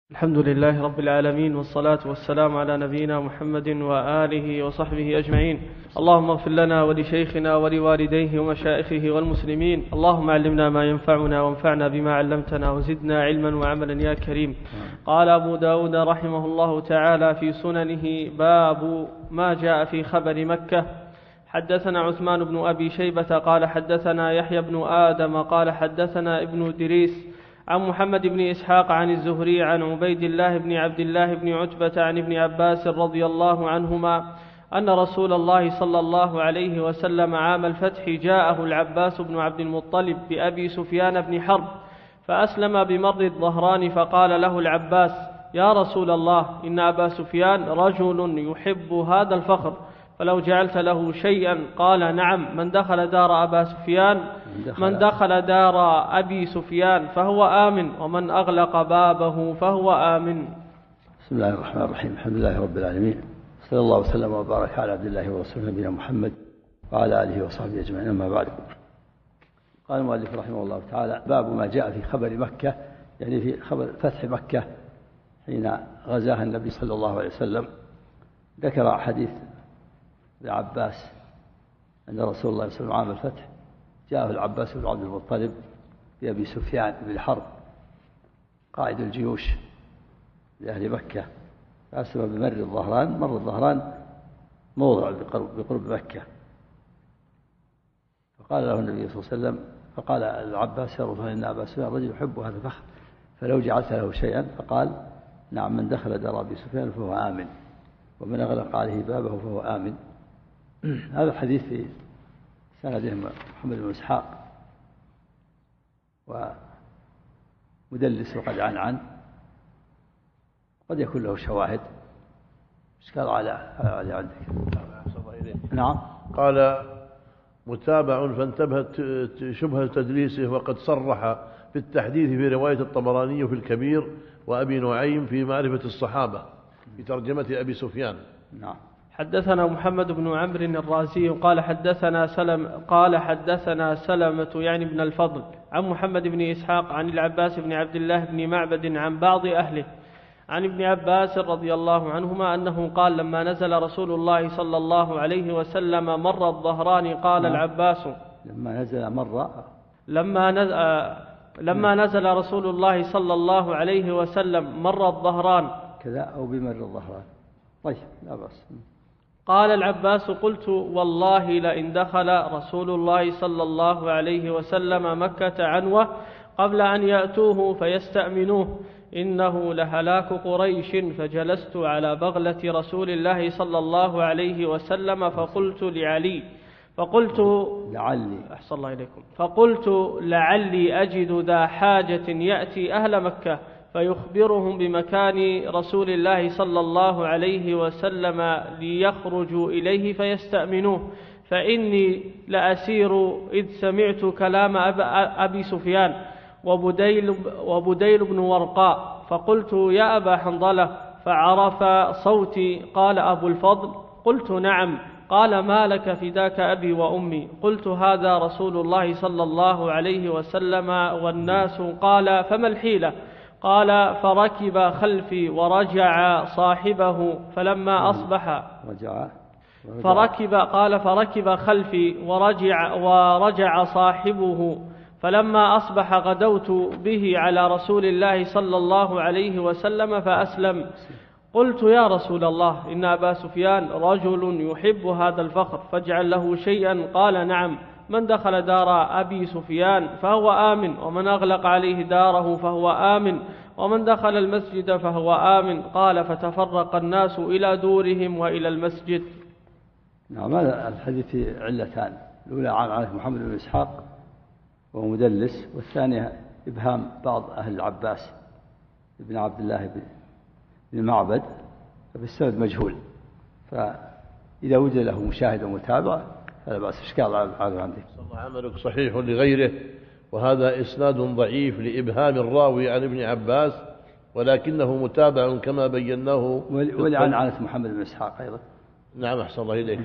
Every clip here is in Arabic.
الحمد لله رب العالمين، والصلاة والسلام على نبينا محمد وآله وصحبه أجمعين. اللهم اغفر لنا ولشيخنا ولوالديه ومشائخه والمسلمين. اللهم علمنا ما ينفعنا وانفعنا بما علمتنا وزدنا علما وعملا يا كريم. قال أبو داود رحمه الله تعالى في سننه: باب ما جاء في خبر مكة. حدثنا عثمان بن أبي شيبة قال حدثنا يحيى بن آدم قال حدثنا ابن دريس عن محمد بن إسحاق عن الزهري عن عبيد الله بن عبد الله بن عتبة عن ابن عباس رضي الله عنهما أن رسول الله صلى الله عليه وسلم عام الفتح جاءه العباس بن عبد المطلب بأبي سفيان بن حرب فأسلم بمر الظهران، فقال له العباس: يا رسول الله، إن أبا سفيان رجل يحب هذا الفخر، فلو جعلت له شيئا. قال: نعم، من دخل دار أبي سفيان فهو آمن، ومن أغلق بابه فهو آمن. بسم الله الرحمن الرحيم. الحمد لله رب العالمين، صلى الله وسلم وبارك على عبد الله ورسوله نبينا محمد وعلى آله وصحبه أجمعين، أما بعد. قال المؤلف رحمه الله تعالى: باب ما جاء في خبر مكة، يعني في خبر فتح مكة حين غزاها النبي صلى الله عليه وسلم. ذكر حديث العباس أن رسول الله صلى الله عليه وسلم عام الفتح جاءه العباس بن عبد المطلب بأبي سفيان بن حرب قائد الجيوش لأهل مكة، فأسلم بمر الظهران. مر الظهران موضع بقرب مكة، فقال له النبي صلى الله عليه وسلم، فقال العباس: يا رسول الله، إن أبا سفيان رجل يحب هذا الفخر، فلو جعلت له شيئا. فقال: نعم، من دخل دار أبي سفيان فهو آمن، ومن أغلق عليه بابه فهو آمن. هذا الحديث في سنده محمد بن إسحاق ومدلس وقد عن قد يكون له شواهد. إشكال على عندك؟ نعم. قال: متابع فانتبهت شبهة تدليسه، وقد صرح في التحديث في رواية الطبراني في الكبير وأبي نعيم في معرفة الصحابة في ترجمة أبي سفيان. نعم. حدثنا محمد بن عمرو الرازي قال حدثنا سلمة يعني بن الفضل عن محمد بن إسحاق عن العباس بن عبد الله بن معبد عن بعض أهله عن ابن عباس رضي الله عنهما أنه قال: لما نزل رسول الله صلى الله عليه وسلم مر الظهران قال العباس: لما نزل رسول الله صلى الله عليه وسلم مر الظهران كذا أو بمر الظهران. طيب، لا بأس. قال العباس: قلت: والله لئن دخل رسول الله صلى الله عليه وسلم مكة عنوة قبل أن يأتوه فيستأمنوه إنه لهلاك قريش. فجلست على بغلة رسول الله صلى الله عليه وسلم فقلت لعلي أجد ذا حاجة يأتي أهل مكة فيخبرهم بمكان رسول الله صلى الله عليه وسلم ليخرجوا إليه فيستأمنوه، فإني لأسير إذ سمعت كلام أبي سفيان وبديل بن ورقاء، فقلت: يا أبا حنظلة، فعرف صوتي. قال أبو الفضل: قلت: نعم. قال: ما لك فداك أبي وأمي. قلت: هذا رسول الله صلى الله عليه وسلم والناس. قال: فما الحيلة؟ قال: فركب خلفي ورجع صاحبه فلما أصبح فركب خلفي ورجع صاحبه فلما أصبح غدوت به على رسول الله صلى الله عليه وسلم فأسلم. قلت: يا رسول الله، إن أبا سفيان رجل يحب هذا الفخر، فاجعل له شيئا. قال: نعم، من دخل دار أبي سفيان فهو آمن، ومن أغلق عليه داره فهو آمن، ومن دخل المسجد فهو آمن. قال: فتفرق الناس إلى دورهم وإلى المسجد. نعم. هذا الحديث علتان: الأولى عن محمد بن إسحاق وهو مدلس، والثانية إبهام بعض أهل العباس ابن عبد الله بن معبد، فبالسند مجهول، فإذا وجد له مشاهد ومتابع فلا بأس. إشكال على عندك؟ الله عملك صحيح لغيره، وهذا إسناد ضعيف لإبهام الراوي عن ابن عباس، ولكنه متابع كما بيناه. ولعنة محمد بن إسحاق أيضا. نعم، أحسن الله إليك.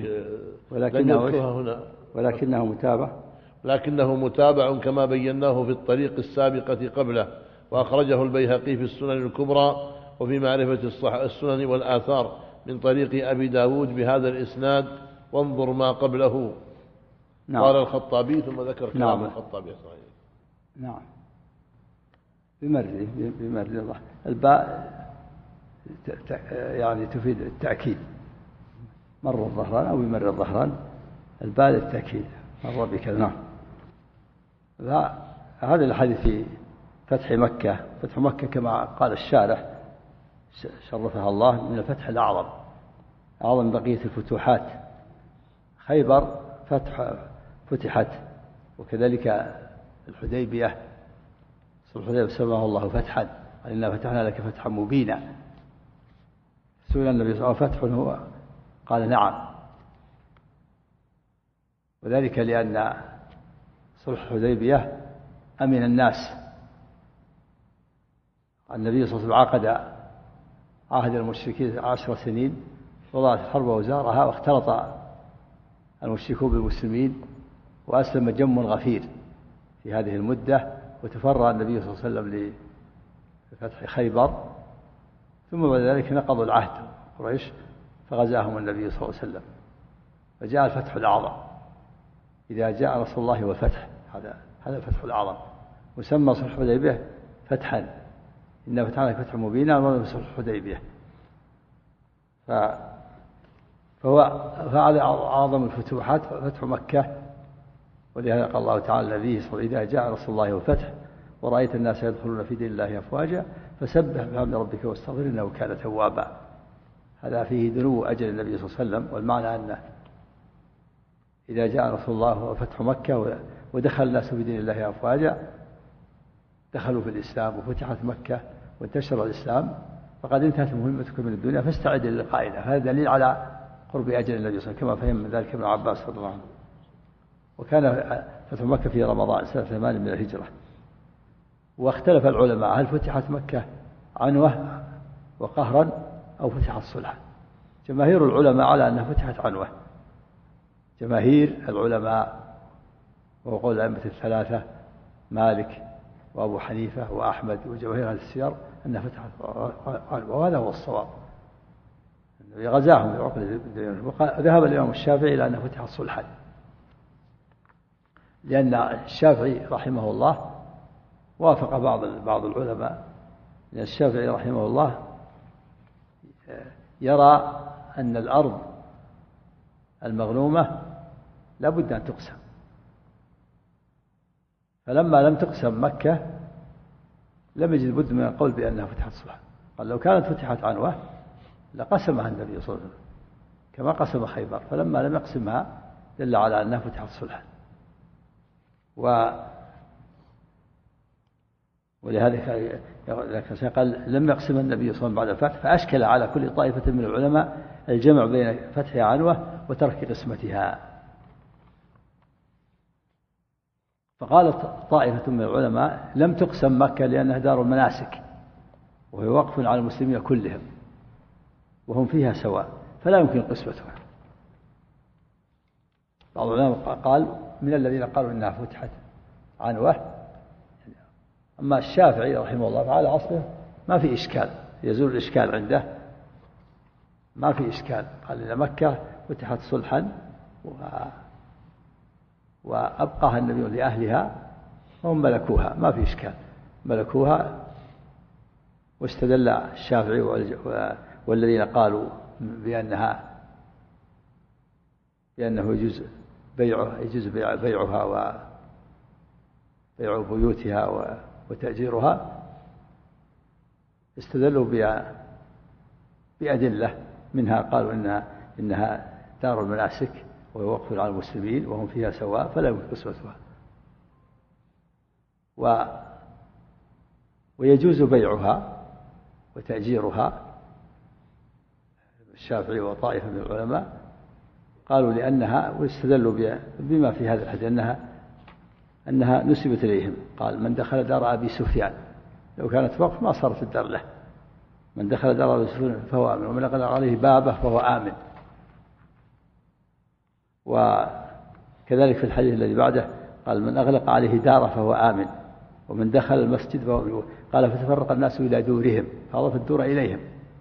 ولكنه متابع كما بيناه في الطريق السابقة قبله، وأخرجه البيهقي في السنن الكبرى وفي معرفة السنن والآثار من طريق أبي داود بهذا الإسناد، وانظر ما قبله. نعم. قال الخطابي ثم ذكر كلام الخطابي. نعم. بمر الباء يعني تفيد التأكيد، مر الظهران أو بمر الظهران، الباء للتأكيد، مر بكذا. نعم. هذا الحديث في فتح مكة. فتح مكة كما قال الشارح شرفها الله من الفتح الأعظم، أعظم بقية الفتوحات. خيبر فتحت، وكذلك الحديبية، صلح الحديبية سماه الله فتحا، قال إنا فتحنا لك فتحا مبينا. سئل النبي صلى الله عليه وسلم فتح هو؟ قال نعم، وذلك لأن صلح الحديبية أمن الناس. النبي صلى الله عليه وسلم عهد المشركين 10 سنين، وضعت الحرب وزارها، واختلط المشركون بالمسلمين، وأسلم جم غفير في هذه المدة، وتفرع النبي صلى الله عليه وسلم لفتح خيبر. ثم بعد ذلك نقضوا العهد قريش، فغزاهم النبي صلى الله عليه وسلم، فجاء الفتح الأعظم. إذا جاء رسول الله والفتح، هذا الفتح الأعظم، وسمى صلح الحديبية فتحا، إنا فتحنا لك فتحا مبينا، ومن صلح الحديبية. فهذا أعظم الفتوحات فتح مكة. ولهذا قال الله تعالى النبي صلى الله عليه وسلم: إذا جاء رسول الله والفتح ورأيت الناس يدخلون في دين الله أفواجا فسبح بحمد ربك واستغفر إنه كان توابا. هذا فيه دنو أجل النبي صلى الله عليه وسلم، والمعنى أنه إذا جاء رسول الله وفتح مكة ودخل الناس في دين الله أفواجا، دخلوا في الإسلام وفتحت مكة وانتشر الإسلام، فقد انتهت مهمتك من الدنيا فاستعد للقائنا. هذا دليل على قرب أجل النبي صلى الله عليه وسلم، كما فهم ذلك ابن عباس رضي الله عنه. وكان فتح مكة في رمضان سنة 8 من الهجرة. واختلف العلماء هل فتحت مكة عنوة وقهرا أو فتحت صلحا. جماهير العلماء على أنها فتحت عنوة، جماهير العلماء، وقول الأئمة الثلاثة مالك وأبو حنيفة وأحمد وجماهير أهل السير أنها فتحت عنوة، وهذا هو الصواب. غزاهم بعقد. ذهب الإمام الشافعي إلى أنها فتحت صلحا، لأن الشافعي رحمه الله وافق بعض العلماء، لأن الشافعي رحمه الله يرى أن الأرض المغنومة لا بد أن تقسم، فلما لم تقسم مكة لم يجد بد من القول بأنها فتحت صلحا. قال لو كانت فتحت عنوة لقسمها النبي صلى الله عليه وسلم كما قسم خيبر، فلما لم يقسمها دل على أنها فتحت صلحا. ولهذا قال لم يقسم النبي صلى الله عليه وسلم بعد الفتح، فأشكل على كل طائفة من العلماء الجمع بين فتح عنوة وترك قسمتها. فقالت طائفة من العلماء لم تقسم مكة لأنها دار المناسك، وهي وقف على المسلمين كلهم، وهم فيها سواء، فلا يمكن قسمتها. بعض العلماء قال من الذين قالوا إنها فتحت عنوة. أما الشافعي رحمه الله فعلى أصله ما في إشكال، يزول الإشكال عنده، ما في إشكال. قال إن مكة فتحت صلحا وأبقاها النبي لأهلها وهم ملكوها، ما في إشكال، ملكوها. واستدل الشافعي والذين قالوا بأنه يجوز بيعها وبيع بيوتها وتأجيرها، استدلوا بأدلة، منها قالوا إنها دار المناسك وهي وقف على المسلمين وهم فيها سواء فلا يمكن قسمتها، ويجوز بيعها وتأجيرها. الشافعي وطائفة من العلماء قالوا لأنها، واستدلوا بما في هذا الحديث أنها نسبت إليهم. قال من دخل دار أبي سفيان، لو كانت وقف ما صارت الدار له، من دخل دار أبي سفيان فهو آمن، ومن أغلق عليه بابه فهو آمن. وكذلك في الحديث الذي بعده قال من أغلق عليه داره فهو آمن، ومن دخل المسجد قال فتفرق الناس إلى دورهم فأضاف الدور إليهم.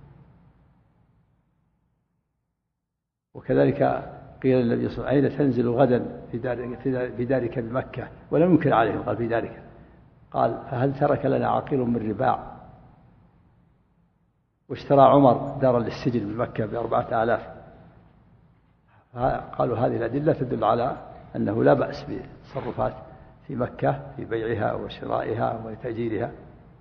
وكذلك قيل للنبي صلى الله عليه وسلم: أين تنزل غدا في دارك بمكة؟ ولم ينكر عليهم، قال: في دارك. قال: فهل ترك لنا عقيل من رباع؟ واشترى عمر دارا للسجن بمكة ب4,000. قالوا هذه الأدلة تدل على أنه لا بأس بالتصرفات في مكة في بيعها وشرائها وتأجيرها.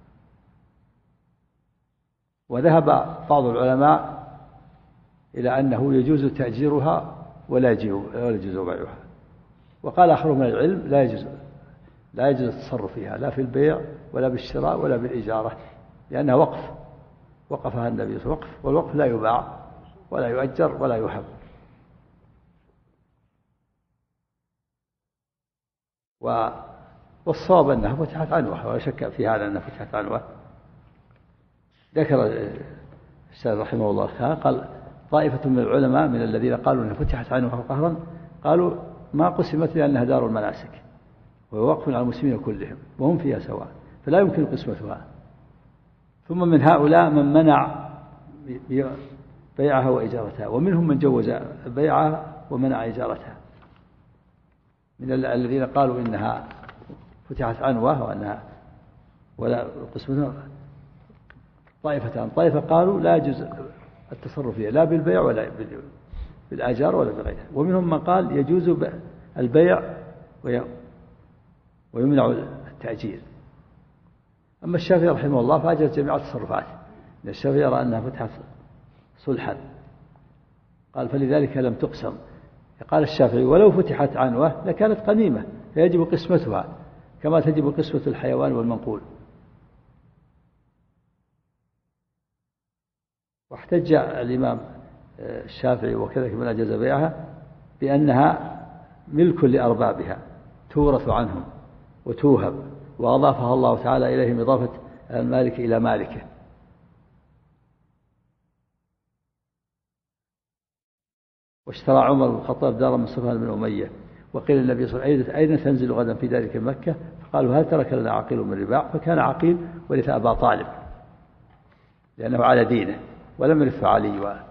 وذهب بعض العلماء إلى أنه يجوز تأجيرها ولا يجوز بيعها. وقال آخر من العلم: لا يجوز التصرف فيها لا في البيع ولا بالشراء ولا بالإجارة، لأنها وقف، وقفها النبي صلى الله عليه وسلم، والوقف لا يباع ولا يؤجر ولا يهب. والصواب أنها فتحت عنوة، ولا شك في هذا أنها فتحت عنوة. ذكر الشيخ رحمه الله قال: طائفة من العلماء من الذين قالوا أنها فتحت عنوة قهرا قالوا: ما قسمت لأنها دار المناسك وهو وقف على المسلمين كلهم وهم فيها سواء، فلا يمكن قسمتها. ثم من هؤلاء من منع بيعها وإجارتها، ومنهم من جوز بيعها ومنع إجارتها، من الذين قالوا إنها فتحت عنوة وأنها ولا قسمتها. طائفتان: طائفة قالوا لا يجوز التصرف فيها لا بالبيع ولا بالآجار ولا بغيرها، ومنهم من قال يجوز البيع ويمنع التأجير. أما الشافعي رحمه الله فأجاز جميع التصرفات، لأن الشافعي يرى أنها فتحت صلحا، قال: فلذلك لم تقسم. قال الشافعي: ولو فتحت عنوة لكانت قنيمة فيجب قسمتها كما تجب قسمة الحيوان والمنقول. واحتج الإمام الشافعي وكذلك من أجاز بيعها بأنها ملك لأربابها تورث عنهم وتوهب، وأضافها الله تعالى إليهم إضافة المالك إلى مالكه. واشترى عمر بن الخطاب دارا من صفوان بن أمية، وقيل النبي صلى الله عليه وسلم: أين تنزل غدا في دارك مكة؟ فقالوا: هل ترك لنا عقيل من رباع؟ فكان عقيل ورث أبا طالب لأنه على دينه، ولم يرث علي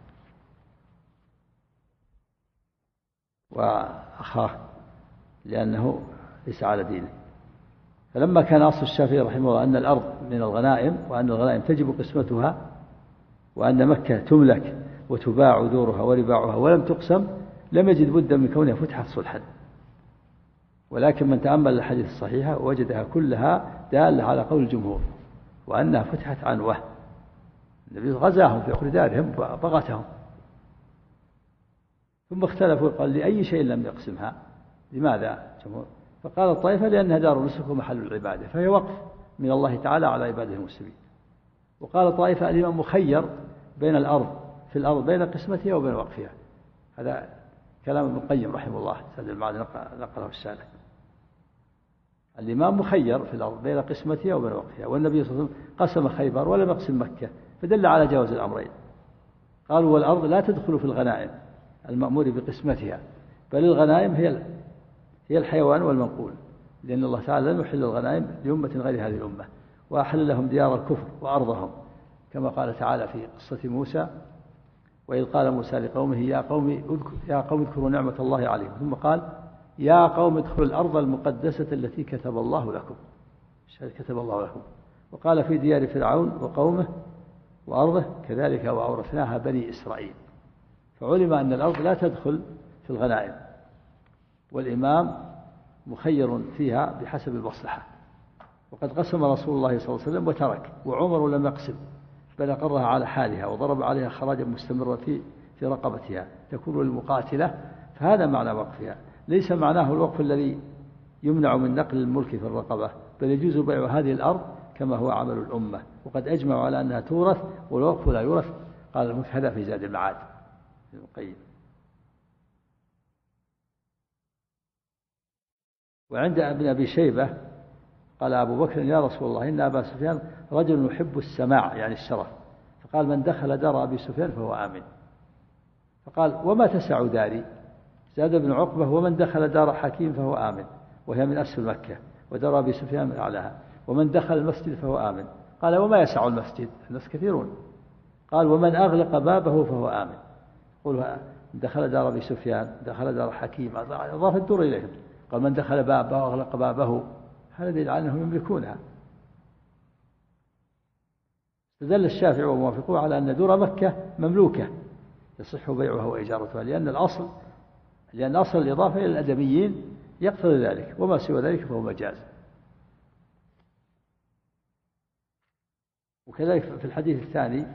وأخاه لأنه ليس على دينه. فلما كان أصل الشافعي رحمه الله أن الأرض من الغنائم، وأن الغنائم تجب قسمتها، وأن مكة تملك وتباع دورها ورباعها ولم تقسم، لم يجد بدا من كونها فتحت صلحا. ولكن من تأمل الحديث الصحيحة وجدها كلها دالة على قول الجمهور، وأنها فتحت عنوة. النبي غزاهم في أخر دارهم بغتهم، ثم اختلفوا قال: لأي شيء لم يقسمها؟ لماذا جمهور؟ فقال الطائفة: لأنها دار نسك ومحل العبادة، فهي وقف من الله تعالى على عباده المسلمين. وقال طائفة: الإمام مخير بين في الأرض بين قسمتها وبين وقفها. هذا كلام ابن القيم رحمه الله، سد المعاد نقله السالك. الإمام مخير في الأرض بين قسمتها وبين وقفها، والنبي صلى الله عليه وسلم قسم خيبر ولم يقسم مكة، فدل على جواز الأمرين. قالوا: والأرض لا تدخل في الغنائم المأمور بقسمتها، بل الغنائم هي الحيوان والمنقول، لأن الله تعالى لم يحل الغنائم لأمة غير هذه الأمة، وأحل لهم ديار الكفر وأرضهم، كما قال تعالى في قصة موسى: وإذ قال موسى لقومه يا قوم اذكروا نعمة الله عليكم، ثم قال: يا قوم ادخلوا الأرض المقدسة التي كتب الله لكم. كتب الله لكم. وقال في ديار فرعون وقومه وأرضه: كذلك وأورثناها بني إسرائيل. فعلم أن الأرض لا تدخل في الغنائم، والإمام مخير فيها بحسب المصلحة. وقد قسم رسول الله صلى الله عليه وسلم وترك، وعمر لم يقسم، بل أقرها على حالها وضرب عليها خراجا مستمرا في رقبتها تكون للمقاتلة. فهذا معنى وقفها، ليس معناه الوقف الذي يمنع من نقل الملك في الرقبة، بل يجوز بيع هذه الأرض كما هو عمل الأمة، وقد أجمعوا على أنها تورث والوقف لا يورث. قال الملك هذا في زاد المعاد ابن القيم. وعند ابن أبي شيبة قال أبو بكر: يا رسول الله، إن أبا سفيان رجل يحب السماع يعني الشرف، فقال: من دخل دار أبي سفيان فهو آمن. فقال: وما تسع داري؟ زاد ابن عقبة: ومن دخل دار حكيم فهو آمن، وهي من أسفل مكة، ودار أبي سفيان من أعلاها، ومن دخل المسجد فهو آمن. قال وما يسع المسجد؟ الناس كثيرون. قال ومن أغلق بابه فهو آمن. قل دخل دار أبي سفيان، دخل دار حكيم، أضاف الدور إليهم. قال من دخل بابه وأغلق بابه، هذا يدل على أنهم يملكونها. استدل الشافعي وموافقوه على أن دور مكة مملوكة يصح بيعها وإجارتها، لأن أصل الإضافة إلى الأدميين يقتضي ذلك، وما سوى ذلك فهو مجاز. وكذلك في الحديث الثاني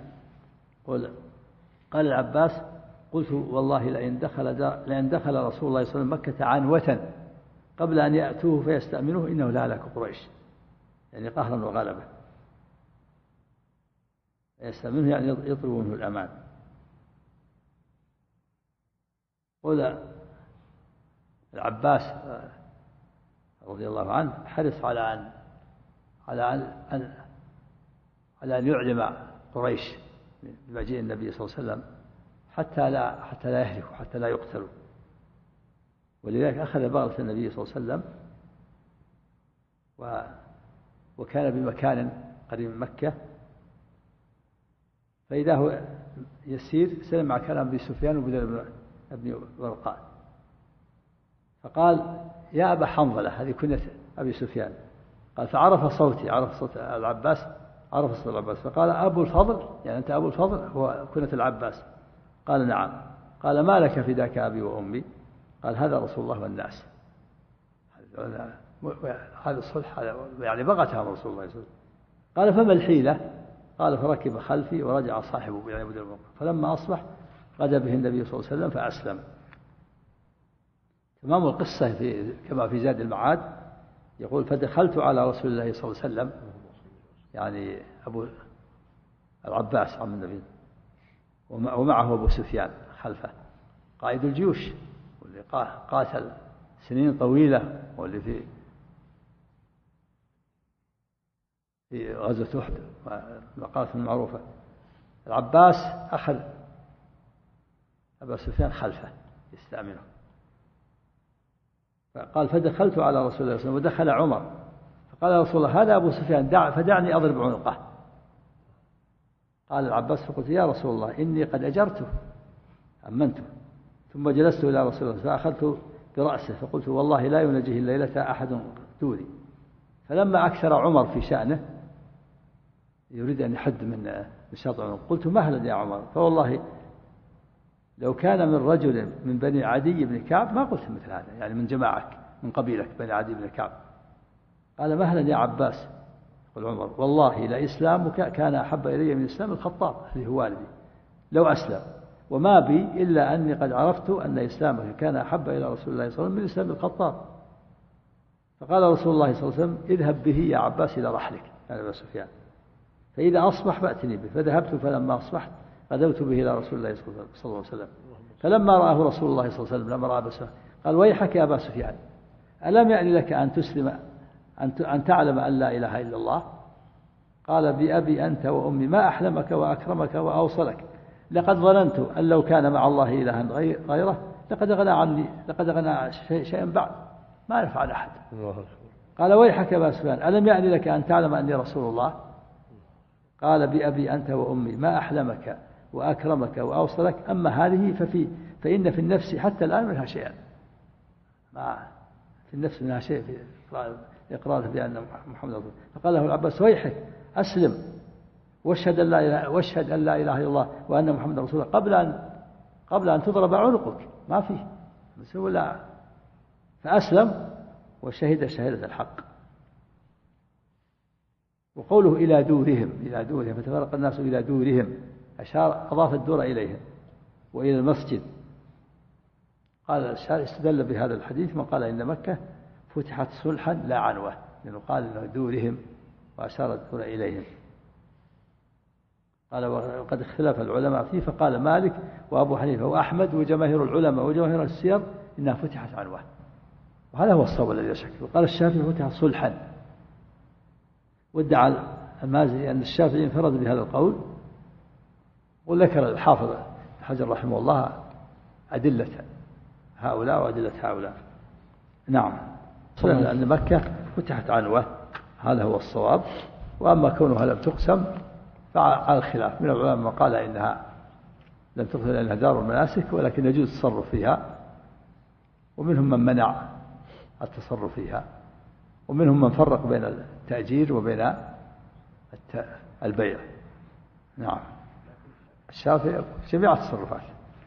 قال العباس قلت والله لئن دخل رسول الله صلى الله عليه وسلم مكة عنوة قبل أن يأتوه فيستأمنوه إنه لهلك قريش، يعني قهرا وغلبة. يستأمنه يعني يطلبوا منه الأمان. قال العباس رضي الله عنه حرص على أن يعلم قريش بمجيء النبي صلى الله عليه وسلم حتى لا يهلكوا، حتى لا يقتلوا. ولذلك أخذ بغلة النبي صلى الله عليه وسلم وكان بمكان قريب من مكة، فإذا هو يسير سلم مع كلام أبي سفيان وبدر بن ورقاء، فقال يا أبا حنظلة، هذه كنية أبي سفيان. قال فعرف صوتي، عرف صوت العباس، عرف صوت العباس، فقال أبو الفضل، يعني أنت أبو الفضل؟ هو كنية العباس. قال نعم. قال ما لك فداك أبي وأمي؟ قال هذا رسول الله والناس. هذا الصلح يعني بغتها رسول الله صلى الله عليه وسلم. قال فما الحيلة؟ قال فركب خلفي ورجع صاحبه يعني بدر الموقف، فلما أصبح غدا به النبي صلى الله عليه وسلم فأسلم. تمام القصة كما في زاد المعاد يقول فدخلت على رسول الله صلى الله عليه وسلم، يعني أبو العباس عم النبي، ومعه أبو سفيان خلفه قائد الجيوش واللي قاتل سنين طويلة، واللي في غزوة أحد المقالة المعروفة. العباس أخذ أبا سفيان خلفه يستأمنه. فقال فدخلت على رسول الله صلى الله عليه وسلم ودخل عمر، فقال رسول الله هذا أبو سفيان فدعني أضرب عنقه. قال العباس فقلت يا رسول الله إني قد أجرته أمنته، ثم جلست إلى رسول الله فأخذت برأسه فقلت والله لا ينجيه الليلة أحد دوني. فلما أكثر عمر في شأنه يريد أن يحد من شاط عنق، قلت مهلا يا عمر، فوالله لو كان من رجل من بني عدي بن كعب ما قلت مثل هذا، يعني من جماعك من قبيلك بني عدي بن كعب. قال مهلا يا عباس. يقول عمر والله لإسلامك كان أحب إلي من إسلام الخطاب اللي هو والدي لو أسلم، وما بي إلا أني قد عرفت أن إسلامك كان أحب إلى رسول الله صلى الله عليه وسلم من إسلام الخطاب. فقال رسول الله صلى الله عليه وسلم اذهب به يا عباس إلى رحلك، يعني أبا سفيان، فإذا أصبح فأتني به. فذهبت فلما أصبحت غدوت به إلى رسول الله صلى الله عليه وسلم. فلما رآه رسول الله صلى الله عليه وسلم لما رأى أبا سفيان قال ويحك يا أبا سفيان ألم يعني لك أن تسلم أن تعلم أن لا إله إلا الله؟ قال بأبي أنت وأمي ما أحلمك وأكرمك وأوصلك، لقد ظننت أن لو كان مع الله إلها غيره لقد أغنى شيئا بعد ما ينفع أحد. قال ويحك يا أبا سفيان ألم يعني لك أن تعلم أني رسول الله؟ قال بأبي أنت وأمي ما أحلمك وأكرمك وأوصلك، أما هذه فإن في النفس حتى الآن منها شيئا، ما في النفس منها شيء في إقراره بأن محمد رسول الله. فقال له العباس ويحك أسلم واشهد أن لا إله إلا الله وأن محمد رسول الله قبل أن تضرب عنقك، ما فيه ولا. فأسلم وشهد شهادة الحق. وقوله إلى دورهم فتفرق الناس إلى دورهم، أضاف الدور إليهم وإلى المسجد. قال الشارع استدل بهذا الحديث من قال إن مكة فتحت صلحا لا عنوة، لأنه قال إنه دورهم وأشار الدور إليهم. قال وقد اختلف العلماء فيه، فقال مالك وأبو حنيفة وأحمد وجماهير العلماء وجماهير السير إنها فتحت عنوة، وهذا هو الصواب الذي لا شك. وقال الشافعي فتحت صلحا، وادعى المازري أن الشافعي انفرد بهذا القول، وذكر الحافظ حجر رحمه الله أدلة هؤلاء وأدلة هؤلاء. نعم، أن مكة فتحت عنوة، هذا هو الصواب. وأما كونها لم تقسم فعلى الخلاف من العلماء من قال إنها لم تقسم لأنها دار المناسك ولكن يجوز التصرف فيها، ومنهم من منع التصرف فيها، ومنهم من فرق بين التأجير وبين البيع. نعم. الشافعي جميع التصرفات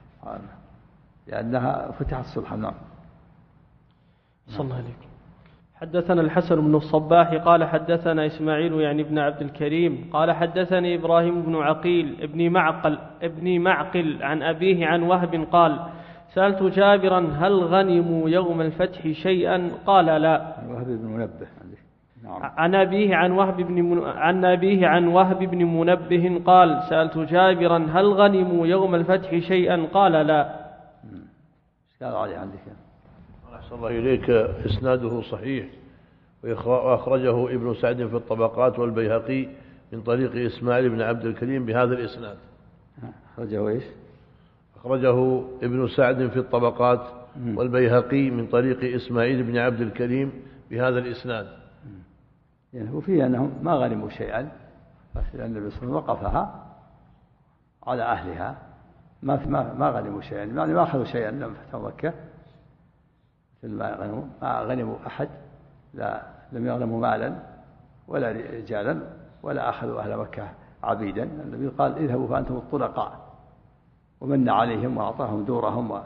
لأنها فتحت صلحا. نعم. صلى الله عليكم. حدثنا الحسن بن الصباح قال حدثنا إسماعيل يعني ابن عبد الكريم قال حدثني إبراهيم بن عقيل ابن معقل عن أبيه عن وهب قال سألت جابرا هل غنموا يوم الفتح شيئا؟ قال لا. وهب بن منبه. نعم. عن أبيه عن وهب بن منبه قال سألت جابرا هل غنموا يوم الفتح شيئا؟ قال لا. قال علي عندك. أحسن الله إليك. إسناده صحيح، وأخرجه ابن سعد في الطبقات والبيهقي من طريق إسماعيل بن عبد الكريم بهذا الإسناد. أخرجه إيش؟ أخرجه ابن سعد في الطبقات والبيهقي من طريق إسماعيل بن عبد الكريم بهذا الإسناد. يعني وفيه أنهم ما غنموا شيئا، لأن النبي صلى الله عليه وسلم وقفها على أهلها، ما غنموا شيئا، يعني ما أخذوا شيئا لما فتحوا مكة، مثل ما غنموا أحد، لا لم يغنموا مالا ولا رجالا ولا أخذوا أهل مكة عبيدا. النبي قال اذهبوا فأنتم الطلقاء، ومن عليهم وأعطاهم دورهم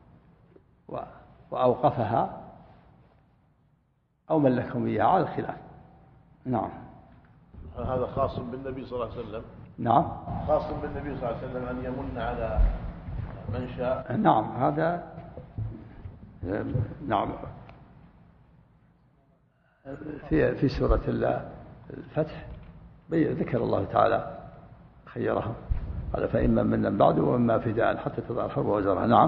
وأوقفها أو ملكهم إياها على الخلاف. نعم. هذا خاص بالنبي صلى الله عليه وسلم. نعم. خاص بالنبي صلى الله عليه وسلم أن يمن على من شاء. نعم. هذا نعم في سورة الفتح ذكر الله تعالى خيرهم قال فإما من بعد وإما فداء حتى تضع الحرب وزرها. نعم.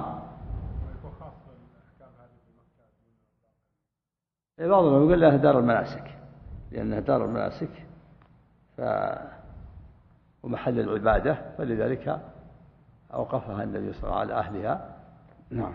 بعضهم يقول لها دار المناسك لأنها دار المناسك ومحل العبادة، فلذلك أوقفها النبي صلى الله عليه وسلم على أهلها. نعم.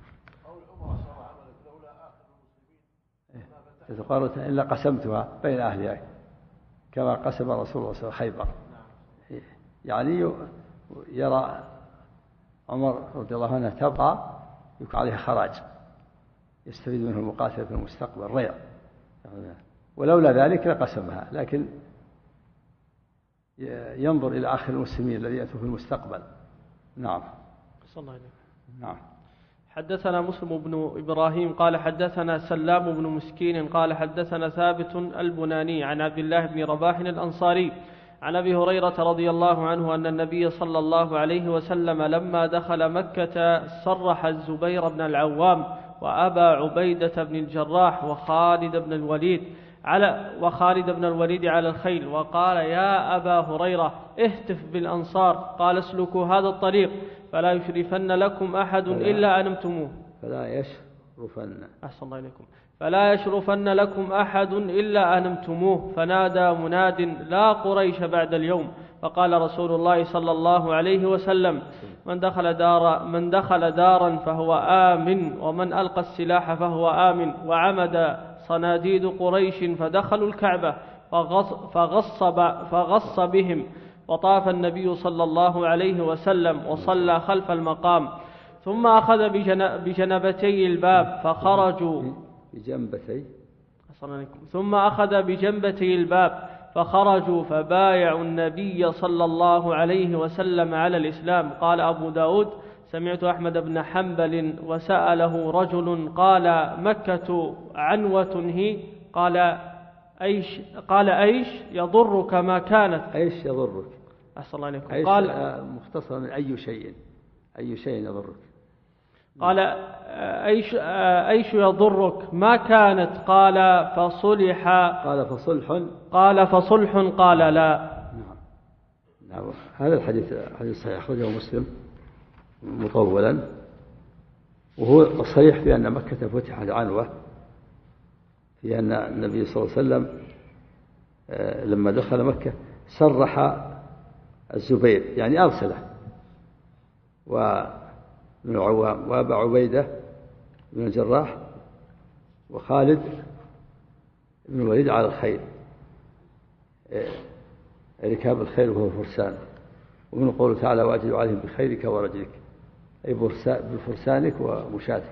تقارن إلا قسمتها بين أهلها كما قسم رسول الله صلى الله عليه وسلم خيبر. يعني يرى عمر رضي الله عنه تبقى يكون عليها خراج يستفيد منه المقاتل في المستقبل ريع، ولولا ذلك لقسمها، لكن ينظر إلى آخر المسلمين الذي يأتوا في المستقبل. نعم. صلى الله عليه وسلم. نعم. حدثنا مسلم بن إبراهيم قال حدثنا سلام بن مسكين قال حدثنا ثابت البناني عن عبد الله بن رباح الأنصاري عن أبي هريرة رضي الله عنه أن النبي صلى الله عليه وسلم لما دخل مكة صرح الزبير بن العوام وأبا عبيدة بن الجراح وخالد بن الوليد على الخيل، وقال يا أبا هريرة اهتف بالأنصار، قال اسلكوا هذا الطريق فلا يشرفن لكم أحد إلا أنمتموه. فلا يشرفن لكم أحد إلا أنمتموه. فنادى مناد لا قريش بعد اليوم، فقال رسول الله صلى الله عليه وسلم من دخل دارا فهو آمن، ومن ألقى السلاح فهو آمن. وعمد صناديد قريش فدخلوا الكعبة فغص بهم، وطاف النبي صلى الله عليه وسلم وصلى خلف المقام، ثم أخذ بجنبتي الباب فخرجوا فبايعوا النبي صلى الله عليه وسلم على الإسلام. قال أبو داود سمعت أحمد بن حنبل وسأله رجل قال مكة عنوة هي؟ قال أيش يضرك ما كانت؟ أيش يضرك؟ أحسن الله عليكم. قال مختصر من أي شيء يضرك؟ قال أيش يضرك ما كانت؟ قال فصلح. قال فصلح. قال لا. نعم. هذا الحديث صحيح أخرجه مسلم مطولا، وهو صريح في أن مكة فتحت عنوة، في أن النبي صلى الله عليه وسلم لما دخل مكة صرح الزبير يعني أرسله وابن العوام وأبا عبيدة بن الجراح وخالد بن الوليد على الخيل، ركاب الخيل وهو فرسان. ومن قوله تعالى واجد عليهم بخيرك ورجلك، أي بفرسانك ومشاتك.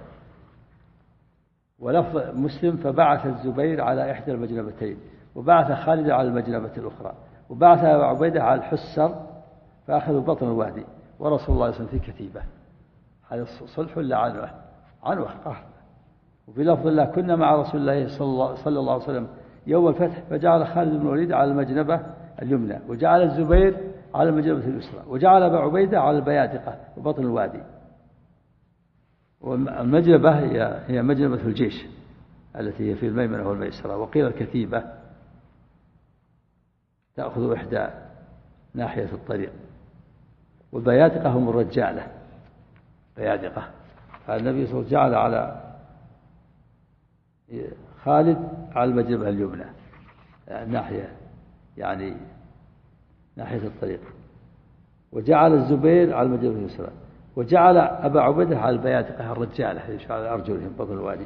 ولفظ مسلم فبعث الزبير على إحدى المجنبتين، وبعث خالد على المجنبة الأخرى، وبعث أبا عبيدة على الحسر فأخذوا بطن الوادي، ورسول الله صلى الله عليه وسلم في كتيبة. هذا صلح ولا عنوة قهر. وفي لفظ الله كنا مع رسول الله صلى الله عليه وسلم يوم الفتح، فجعل خالد بن الوليد على المجنبة اليمنى، وجعل الزبير على المجنبة اليسرى، وجعل أبا عبيدة على البيادقة وبطن الوادي. والمجنبة هي مجنبة الجيش التي هي في الميمنة والميسرة. وقيل الكتيبة تأخذ إحدى ناحية الطريق. والبيادقة هم الرجالة، بيادقة. فالنبي صلى الله عليه وسلم جعل على خالد على المجنبة اليمنى، ناحية يعني ناحية الطريق، وجعل الزبير على المجنبة اليسرى، وجعل أبا عبيدة على البيادقة الرجالة يشعل على أرجلهم بطن الوادي.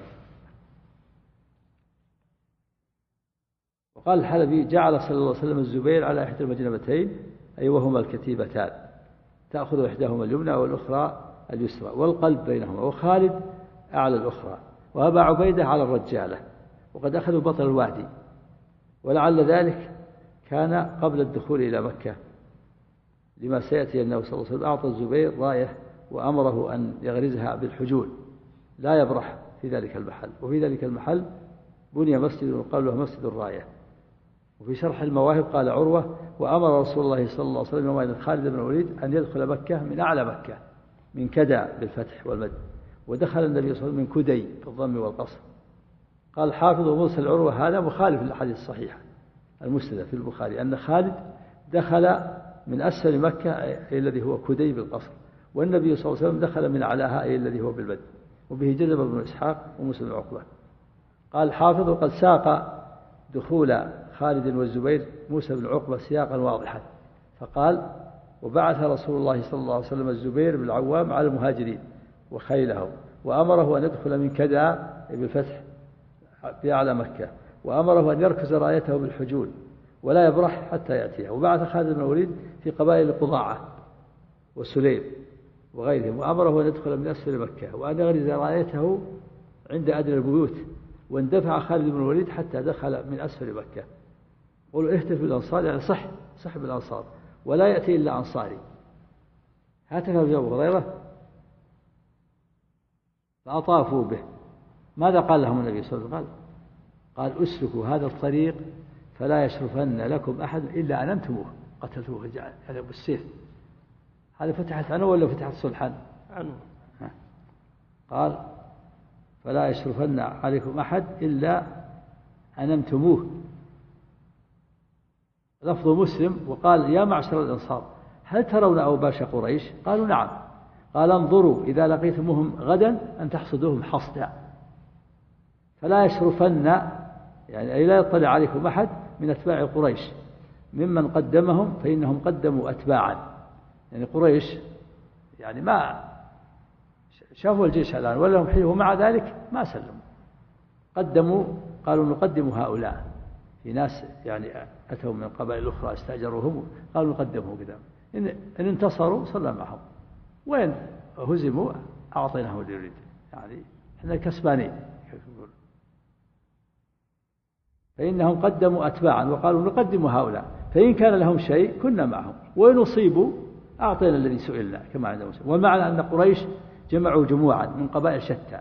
وقال الحلبي جعل صلى الله عليه وسلم الزبير على إحدى المجنبتين، أي وهما الكتيبتان، تأخذ إحداهما اليمنى والأخرى اليسرى، والقلب بينهما، وخالد أعلى الأخرى، وأبا عبيدة على الرجالة، وقد أخذوا بطن الوادي. ولعل ذلك كان قبل الدخول إلى مكة، لما سيأتي أنه صلى الله عليه وسلم أعطى الزبير راية وأمره أن يغرزها بالحجول لا يبرح في ذلك المحل. وفي ذلك المحل بني مسجد وقال له مسجد الراية. وفي شرح المواهب قال عروة وأمر رسول الله صلى الله عليه وسلم يومئذ خالد بن الوليد أن يدخل مكة من أعلى مكة، من كدا بالفتح والمد، ودخل النبي صلى الله عليه وسلم من كدي بالضم والقصر. قال الحافظ ومرسل عروة هذا مخالف للحديث الصحيح المسند في البخاري أن خالد دخل من أسفل مكة أي الذي هو كدي بالقصر، والنبي صلى الله عليه وسلم دخل من أعلاها أي الذي هو بالمد. وبه جزم ابن إسحاق ومسلم عقبة. قال الحافظ وقد ساق دخول خالد والزبير موسى بن عقبة سياقا واضحا، فقال وبعث رسول الله صلى الله عليه وسلم الزبير بن العوام على المهاجرين وخيلهم، وأمره أن يدخل من كدا بالفتح بأعلى مكة، وأمره أن يركز رايته بالحجول ولا يبرح حتى يأتيها. وبعث خالد بن الوليد في قبائل قضاعة وسليم وغيرهم، وأمره أن يدخل من أسفل مكة وأن يغرز رايته عند أدنى البيوت. واندفع خالد بن الوليد حتى دخل من أسفل مكة. قولوا اهتف بالأنصار يعني صح بالأنصار، ولا يأتي إلا أنصاري. هاتف أبو هريرة فأطافوا به. ماذا قال لهم النبي صلى الله عليه وسلم؟ قال اسلكوا هذا الطريق فلا يشرفن لكم أحد إلا أن أنتموه قتلتوه يعني بالسيف. هذا فتحت عنه ولا فتحت صلحا عنه؟ قال فلا يشرفن عليكم أحد إلا أن أنتموه. لفظ مسلم وقال يا معشر الأنصار هل ترون أوباش قريش؟ قالوا نعم. قال انظروا إذا لقيتموهم غدا أن تحصدوهم حصدا، فلا يشرفن يعني أي لا يطلع عليكم أحد من أتباع قريش ممن قدمهم، فإنهم قدموا أتباعا. يعني قريش يعني ما شافوا الجيش الآن ولا هم حيلوا، ومع ذلك ما سلموا، قدموا قالوا نقدم هؤلاء. في ناس يعني أتوا من قبائل أخرى استأجروهم قالوا نقدمهم كذا، إن انتصروا صلى معهم، وين هزموا أعطيناهم اللي يريد، يعني احنا كسبانين. فإنهم قدموا أتباعا وقالوا نقدم هؤلاء، فإن كان لهم شيء كنا معهم، وإن أصيبوا أعطينا الذي سئلنا كما عند مسلم. والمعنى أن قريش جمعوا جموعا من قبائل شتى،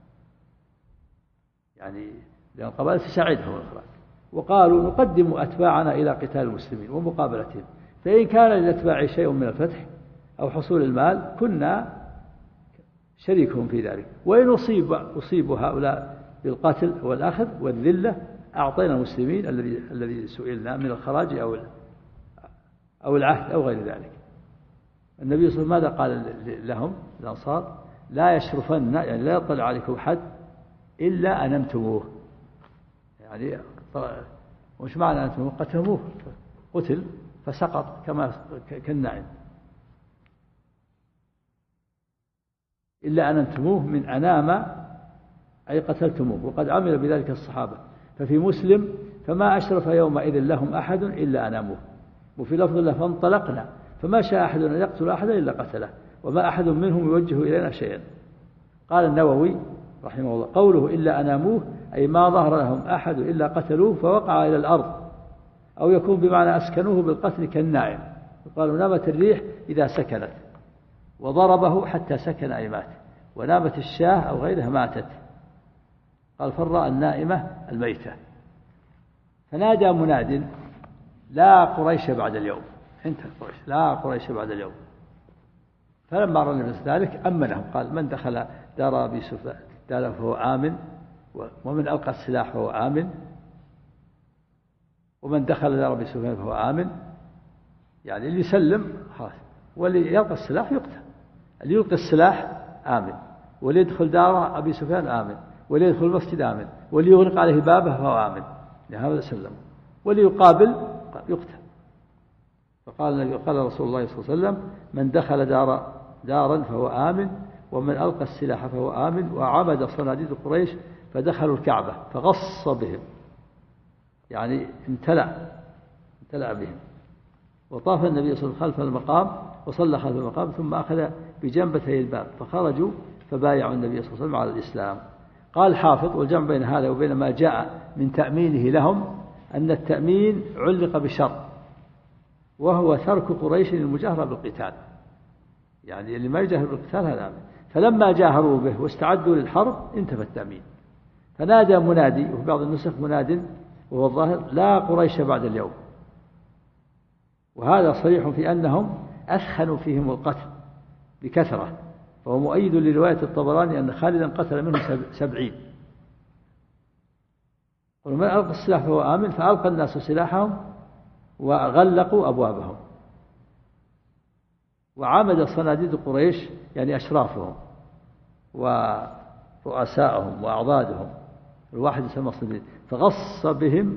يعني لأن القبائل تساعدهم الإخراج، وقالوا نقدم أتباعنا إلى قتال المسلمين ومقابلتهم، فإن كان للأتباع شيء من الفتح أو حصول المال كنا شريكهم في ذلك، وإن أصيب هؤلاء بالقتل والأخذ والذلة أعطينا المسلمين الذي سئلنا من الخراج أو العهد أو غير ذلك. النبي صلى الله عليه وسلم ماذا قال لهم الأنصار؟ لا يشرفن يعني لا يطلع عليكم أحد إلا أن أنتموه. يعني وش معنى أنتموه؟ قتلوه، قتل فسقط كما كالنعم. إلا أن أنتموه من أنام أي قتلتموه، وقد عمل بذلك الصحابة، ففي مسلم فما أشرف يومئذ لهم أحد إلا أناموه. وفي لفظ الله فانطلقنا فما شاء أحد أن يقتل أحدا إلا قتله وما أحد منهم يوجه إلينا شيئا. قال النووي رحمه الله قوله إلا أناموه أي ما ظهر لهم أحد إلا قتلوه فوقع إلى الأرض، أو يكون بمعنى أسكنوه بالقتل كالنائم. قالوا نامت الريح إذا سكنت، وضربه حتى سكن أي مات، ونامت الشاة أو غيرها ماتت. قال فرأى النائمة الميتة. فنادى مناد لا قريش بعد اليوم، انتهى قريش، لا قريش بعد اليوم. فلما رأى النبي ذلك أمنهم، قال من دخل دار أبي سفيان فهو آمن، ومن ألقى السلاح فهو آمن، ومن دخل دار أبي سفيان فهو آمن. يعني اللي يسلم خلاص، واللي يلقى السلاح يقتل. اللي يلقي السلاح آمن، واللي يدخل دار أبي سفيان آمن، واللي يدخل المسجد آمن، واللي يغلق عليه بابه فهو آمن. لهذا سلم. واللي يقابل يقتل. فقال رسول الله صلى الله عليه وسلم من دخل دارا فهو آمن، ومن ألقى السلاح فهو آمن. وعبد صناديد قريش فدخلوا الكعبة فغص بهم، يعني امتلأ بهم. وطاف النبي صلى الله عليه وسلم خلف المقام وصلى خلف المقام، ثم أخذ بجنبتي الباب فخرجوا فبايعوا النبي صلى الله عليه وسلم على الإسلام. قال الحافظ والجمع بين هذا وبين ما جاء من تأمينه لهم أن التأمين علق بشرط، وهو ترك قريش المجاهرة بالقتال. يعني اللي ما يجاهر بالقتال هذا آمن. فلما جاهروا به واستعدوا للحرب انتفى التأمين. فنادى منادي، وفي بعض النسخ مناد وهو الظاهر لا قريش بعد اليوم. وهذا صريح في أنهم أثخنوا فيهم القتل بكثرة، فهو مؤيد لرواية الطبراني أن خالدا قتل منهم 70. ومن ألقى السلاح فهو آمن، فألقى الناس سلاحهم وغلقوا أبوابهم. وعمد صناديد قريش يعني أشرافهم ورؤساءهم وأعضادهم، الواحد يسمى صناديد، فغص بهم،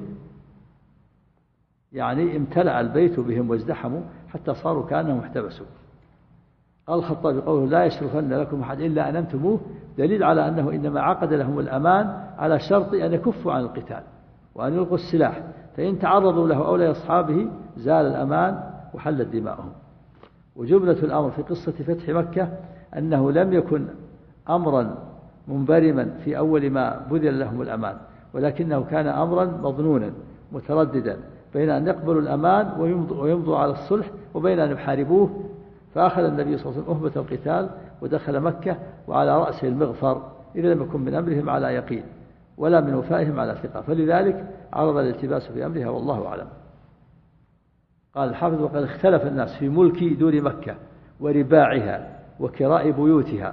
يعني امتلأ البيت بهم وازدحموا حتى صاروا كأنهم احتبسوا. قال الخطابي قوله لا يشرفن لكم أحد إلا أنمتموه دليل على أنه إنما عقد لهم الأمان على شرط أن يكفوا عن القتال وأن يلقوا السلاح، فإن تعرضوا له أو لأصحابه زال الأمان وحلت دماؤهم. وجملة الأمر في قصة فتح مكة أنه لم يكن أمرا منبرما في أول ما بذل لهم الأمان، ولكنه كان أمرا مظنونا مترددا بين أن يقبلوا الأمان ويمضوا على الصلح وبين أن يحاربوه. فأخذ النبي صلى الله عليه وسلم أهبة القتال ودخل مكة وعلى رأسه المغفر، إذا لم يكن من أمرهم على يقين ولا من وفائهم على ثقة، فلذلك عرض الالتباس في أمرها والله أعلم. قال الحافظ وقد اختلف الناس في ملك دور مكة ورباعها وكراء بيوتها.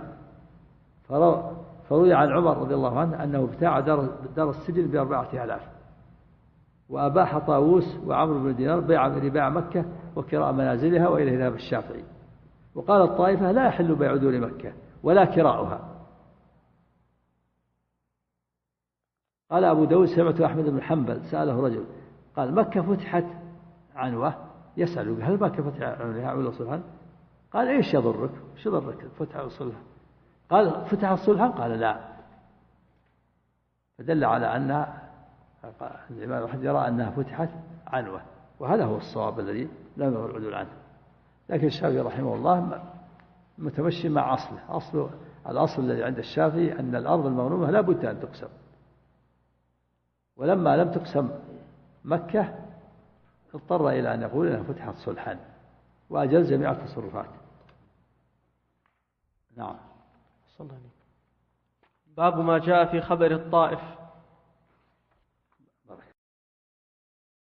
فروي عن عمر رضي الله عنه أنه ابتاع دار السجن ب4,000، وأباح طاووس وعمرو بن دينار بيع رباع مكة وكراء منازلها، وإليه ذهب الشافعي. وقال الطائفة لا يحل بيع دور مكة ولا كراؤها. قال أبو داود سمعت أحمد بن حنبل سأله رجل قال مكة فتحت عنوة، يسأل هل مكة فتحت عنوة صلحا؟ قال إيش يضرك؟ شو ضرك فتح صلحا؟ قال فتح صلحا؟ قال لا. فدل على أن الإمام أحمد يرى أنها فتحت عنوة، وهذا هو الصواب الذي لا ينبغي العدول عنه. لكن الشافعي رحمه الله متمشي مع أصله. الأصل الذي عند الشافعي أن الأرض المغنومة لا بد أن تقسم، ولما لم تقسم مكة اضطر إلى أن يقول أنها فتحت صلحا وأجل جميع التصرفات. نعم. باب ما جاء في خبر الطائف.